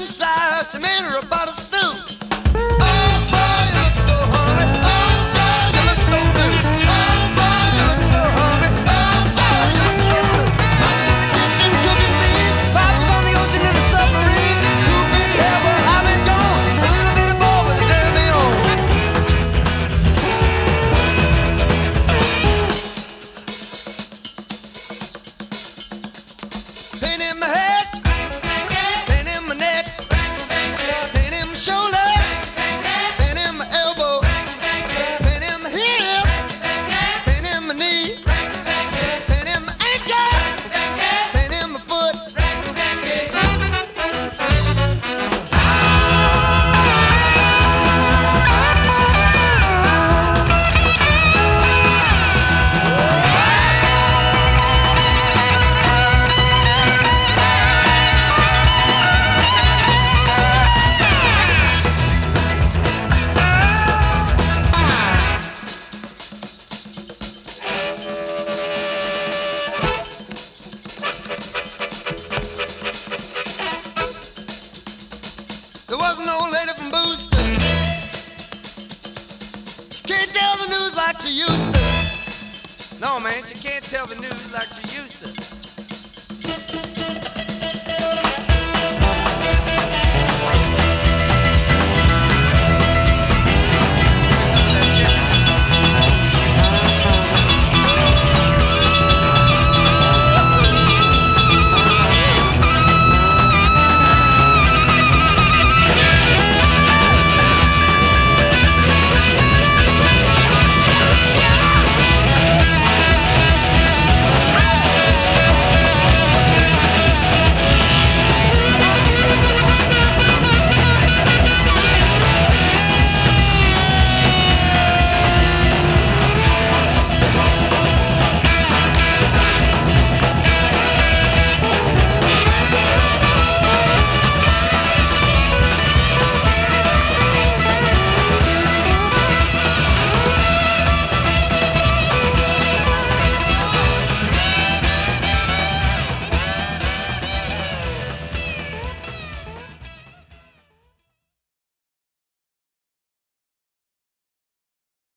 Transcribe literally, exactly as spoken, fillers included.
inside, some in her about a stew. Oh boy, you look so hungry. Oh boy, you look so good. Oh boy, you look so hungry. Oh boy, you look so good. I'm in the kitchen cooking beans, pipes on the ocean in a submarine. Too big hair, well I've been gone. A little bit of boy with a derby on. Pain in my head, pain in my neck, pain in my shoulder, pain in my elbow, pain in my hip, pain in my knee, pain in my ankle, pain in my foot. There was an old lady from Booster. Can't tell the news like she used to. No, man, she can't tell the news like she used to.